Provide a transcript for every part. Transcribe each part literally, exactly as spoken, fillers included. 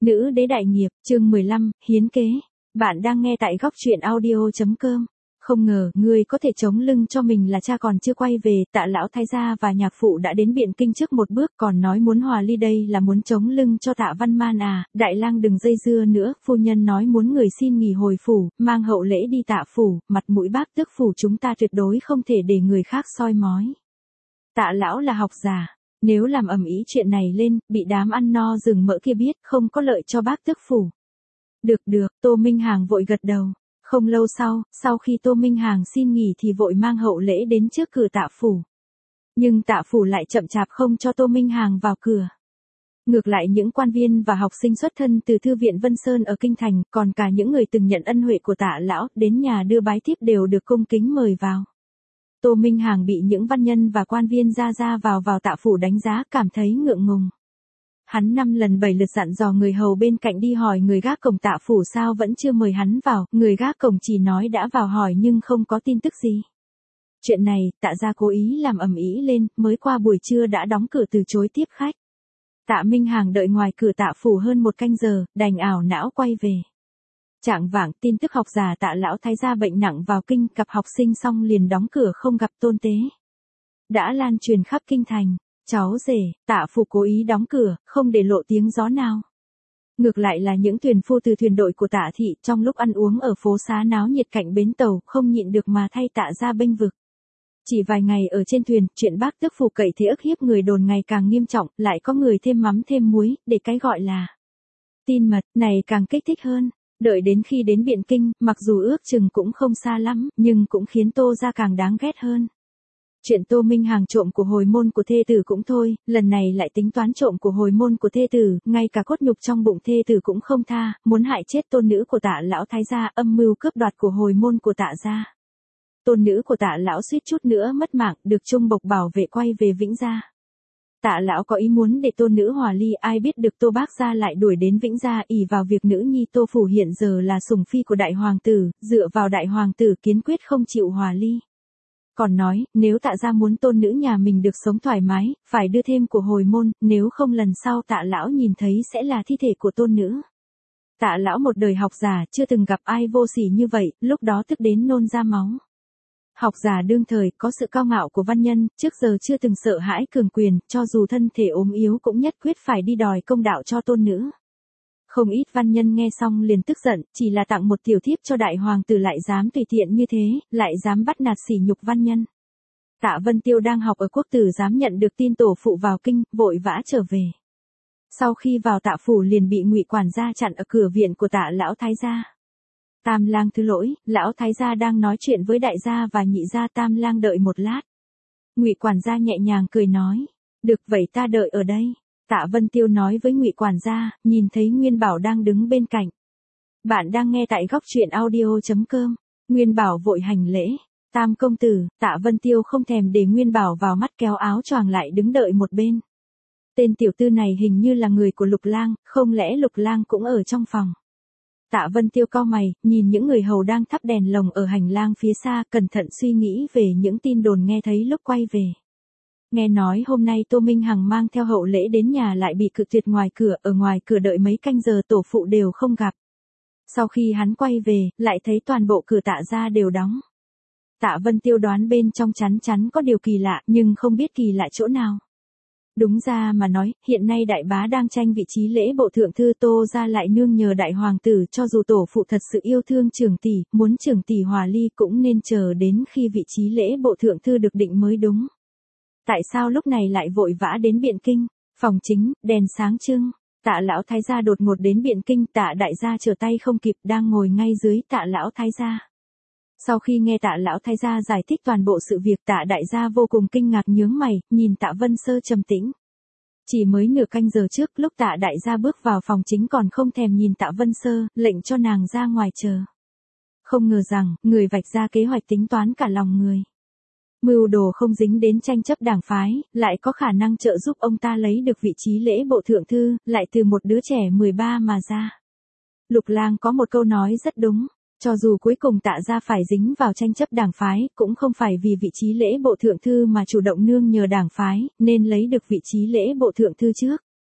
Nữ đế đại nghiệp, chương mười lăm, hiến kế. Bạn đang nghe tại góc truyện audio chấm com. Không ngờ, người có thể chống lưng cho mình là cha còn chưa quay về, Tạ lão thái gia và nhạc phụ đã đến Biện Kinh trước một bước, còn nói muốn hòa ly đây là muốn chống lưng cho Tạ Văn Man à, đại lang đừng dây dưa nữa, phu nhân nói muốn người xin nghỉ hồi phủ, mang hậu lễ đi Tạ phủ, mặt mũi bác tước phủ chúng ta tuyệt đối không thể để người khác soi mói. Tạ lão là học giả. Nếu làm ầm ĩ chuyện này lên, bị đám ăn no rừng mỡ kia biết, không có lợi cho bác tước phủ. Được được, Tô Minh Hàng vội gật đầu. Không lâu sau, sau khi Tô Minh Hàng xin nghỉ thì vội mang hậu lễ đến trước cửa Tạ phủ. Nhưng Tạ phủ lại chậm chạp không cho Tô Minh Hàng vào cửa. Ngược lại những quan viên và học sinh xuất thân từ Thư viện Vân Sơn ở Kinh Thành, còn cả những người từng nhận ân huệ của Tạ lão, đến nhà đưa bái tiếp đều được cung kính mời vào. Tô Minh Hàng bị những văn nhân và quan viên ra ra vào vào Tạ phủ đánh giá, cảm thấy ngượng ngùng. Hắn năm lần bảy lượt dặn dò người hầu bên cạnh đi hỏi người gác cổng Tạ phủ sao vẫn chưa mời hắn vào, người gác cổng chỉ nói đã vào hỏi nhưng không có tin tức gì. Chuyện này, Tạ gia cố ý làm ầm ĩ lên, mới qua buổi trưa đã đóng cửa từ chối tiếp khách. Tạ Minh Hàng đợi ngoài cửa Tạ phủ hơn một canh giờ, đành ảo não quay về. Chạng vạng, tin tức học giả Tạ lão thái gia bệnh nặng vào kinh, cặp học sinh xong liền đóng cửa không gặp tôn tế. Đã lan truyền khắp kinh thành, cháu rể, Tạ phủ cố ý đóng cửa, không để lộ tiếng gió nào. Ngược lại là những thuyền phu từ thuyền đội của Tạ thị, trong lúc ăn uống ở phố xá náo nhiệt cạnh bến tàu, không nhịn được mà thay Tạ gia bênh vực. Chỉ vài ngày ở trên thuyền, chuyện bác tước phủ cậy thế ức hiếp người đồn ngày càng nghiêm trọng, lại có người thêm mắm thêm muối, để cái gọi là tin mật này càng kích thích hơn. Đợi đến khi đến Biện Kinh, mặc dù ước chừng cũng không xa lắm, nhưng cũng khiến Tô gia càng đáng ghét hơn. Chuyện Tô Minh Hàng trộm của hồi môn của thê tử cũng thôi, lần này lại tính toán trộm của hồi môn của thê tử, ngay cả cốt nhục trong bụng thê tử cũng không tha, muốn hại chết tôn nữ của Tạ lão thái gia, âm mưu cướp đoạt của hồi môn của Tạ gia. Tôn nữ của Tạ lão suýt chút nữa mất mạng, được Trung Bộc bảo vệ quay về Vĩnh Gia. Tạ lão có ý muốn để tôn nữ hòa ly, ai biết được Tô bác gia lại đuổi đến Vĩnh Gia ỷ vào việc nữ nhi Tô phủ hiện giờ là sủng phi của đại hoàng tử, dựa vào đại hoàng tử kiên quyết không chịu hòa ly. Còn nói, nếu Tạ gia muốn tôn nữ nhà mình được sống thoải mái, phải đưa thêm của hồi môn, nếu không lần sau Tạ lão nhìn thấy sẽ là thi thể của tôn nữ. Tạ lão một đời học giả, chưa từng gặp ai vô sỉ như vậy, lúc đó tức đến nôn ra máu. Học giả đương thời có sự cao ngạo của văn nhân, trước giờ chưa từng sợ hãi cường quyền, cho dù thân thể ốm yếu cũng nhất quyết phải đi đòi công đạo cho tôn nữ. Không ít văn nhân nghe xong liền tức giận, chỉ là tặng một tiểu thiếp cho đại hoàng tử lại dám tùy tiện như thế, lại dám bắt nạt sỉ nhục văn nhân. Tạ Vân Tiêu đang học ở quốc tử dám nhận được tin tổ phụ vào kinh, vội vã trở về. Sau khi vào Tạ phủ liền bị Ngụy quản gia chặn ở cửa viện của Tạ lão thái gia. Tam lang thứ lỗi, lão thái gia đang nói chuyện với đại gia và nhị gia, Tam lang đợi một lát. Ngụy quản gia nhẹ nhàng cười nói, được vậy ta đợi ở đây. Tạ Vân Tiêu nói với Ngụy quản gia, nhìn thấy Nguyên Bảo đang đứng bên cạnh. Bạn đang nghe tại góc truyện audio chấm com. Nguyên Bảo vội hành lễ. Tam công tử, Tạ Vân Tiêu không thèm để Nguyên Bảo vào mắt, kéo áo choàng lại đứng đợi một bên. Tên tiểu tư này hình như là người của Lục lang, không lẽ Lục lang cũng ở trong phòng. Tạ Vân Tiêu cau mày, nhìn những người hầu đang thắp đèn lồng ở hành lang phía xa, cẩn thận suy nghĩ về những tin đồn nghe thấy lúc quay về. Nghe nói hôm nay Tô Minh Hằng mang theo hậu lễ đến nhà lại bị cự tuyệt ngoài cửa, ở ngoài cửa đợi mấy canh giờ tổ phụ đều không gặp. Sau khi hắn quay về, lại thấy toàn bộ cửa Tạ gia đều đóng. Tạ Vân Tiêu đoán bên trong chắn chắn có điều kỳ lạ, nhưng không biết kỳ lạ chỗ nào. Đúng ra mà nói, hiện nay đại bá đang tranh vị trí lễ bộ thượng thư, Tô gia lại nương nhờ đại hoàng tử, cho dù tổ phụ thật sự yêu thương trưởng tỷ, muốn trưởng tỷ hòa ly cũng nên chờ đến khi vị trí lễ bộ thượng thư được định mới đúng. Tại sao lúc này lại vội vã đến Biện Kinh? Phòng chính, đèn sáng trưng. Tạ lão thái gia đột ngột đến Biện Kinh, Tạ đại gia trở tay không kịp, đang ngồi ngay dưới Tạ lão thái gia. Sau khi nghe Tạ lão thái gia giải thích toàn bộ sự việc, Tạ đại gia vô cùng kinh ngạc nhướng mày, nhìn Tạ Vân Sơ trầm tĩnh. Chỉ mới nửa canh giờ trước, lúc Tạ đại gia bước vào phòng chính còn không thèm nhìn Tạ Vân Sơ, lệnh cho nàng ra ngoài chờ. Không ngờ rằng, người vạch ra kế hoạch tính toán cả lòng người. Mưu đồ không dính đến tranh chấp đảng phái, lại có khả năng trợ giúp ông ta lấy được vị trí lễ bộ thượng thư, lại từ một đứa trẻ mười ba mà ra. Lục lang có một câu nói rất đúng. Cho dù cuối cùng Tạ gia phải dính vào tranh chấp đảng phái, cũng không phải vì vị trí lễ bộ thượng thư mà chủ động nương nhờ đảng phái, nên lấy được vị trí lễ bộ thượng thư trước.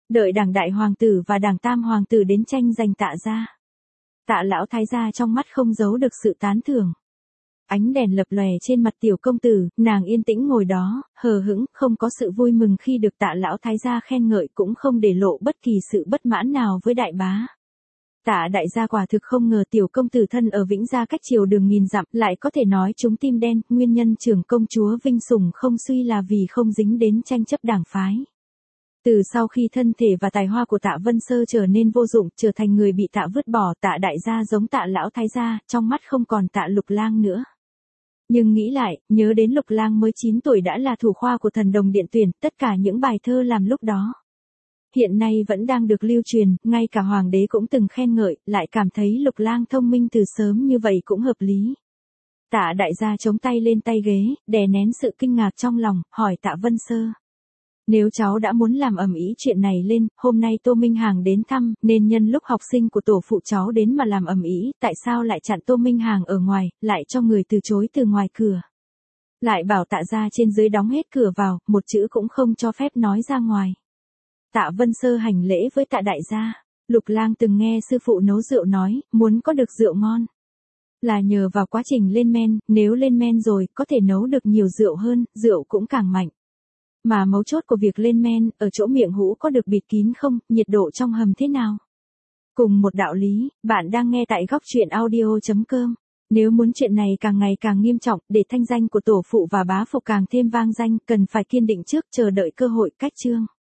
Đợi đảng đại hoàng tử và đảng tam hoàng tử đến tranh giành Tạ gia. Tạ lão thái gia trong mắt không giấu được sự tán thưởng. Ánh đèn lập lòe trên mặt tiểu công tử, nàng yên tĩnh ngồi đó, hờ hững, không có sự vui mừng khi được Tạ lão thái gia khen ngợi, cũng không để lộ bất kỳ sự bất mãn nào với đại bá. Tạ đại gia quả thực không ngờ tiểu công tử thân ở Vĩnh Gia cách triều đường nghìn dặm, lại có thể nói trúng tim đen, nguyên nhân trưởng công chúa vinh sủng không suy là vì không dính đến tranh chấp đảng phái. Từ sau khi thân thể và tài hoa của Tạ Vân Sơ trở nên vô dụng, trở thành người bị Tạ vứt bỏ, Tạ đại gia giống Tạ lão thái gia, trong mắt không còn Tạ Lục Lang nữa. Nhưng nghĩ lại, nhớ đến Lục Lang mới chín tuổi đã là thủ khoa của Thần Đồng Điện tuyển, tất cả những bài thơ làm lúc đó hiện nay vẫn đang được lưu truyền, ngay cả hoàng đế cũng từng khen ngợi, lại cảm thấy Lục Lang thông minh từ sớm như vậy cũng hợp lý. Tạ đại gia chống tay lên tay ghế, đè nén sự kinh ngạc trong lòng, hỏi Tạ Vân Sơ. Nếu cháu đã muốn làm ầm ĩ chuyện này lên, hôm nay Tô Minh Hàng đến thăm, nên nhân lúc học sinh của tổ phụ cháu đến mà làm ầm ĩ, tại sao lại chặn Tô Minh Hàng ở ngoài, lại cho người từ chối từ ngoài cửa. Lại bảo Tạ gia trên dưới đóng hết cửa vào, một chữ cũng không cho phép nói ra ngoài. Tạ Vân Sơ hành lễ với Tạ đại gia. Lục Lang từng nghe sư phụ nấu rượu nói, muốn có được rượu ngon là nhờ vào quá trình lên men, nếu lên men rồi, có thể nấu được nhiều rượu hơn, rượu cũng càng mạnh. Mà mấu chốt của việc lên men, ở chỗ miệng hũ có được bịt kín không, nhiệt độ trong hầm thế nào. Cùng một đạo lý, bạn đang nghe tại góc truyện audio chấm com. Nếu muốn chuyện này càng ngày càng nghiêm trọng, để thanh danh của tổ phụ và bá phụ càng thêm vang danh, cần phải kiên định trước, chờ đợi cơ hội, cách chương.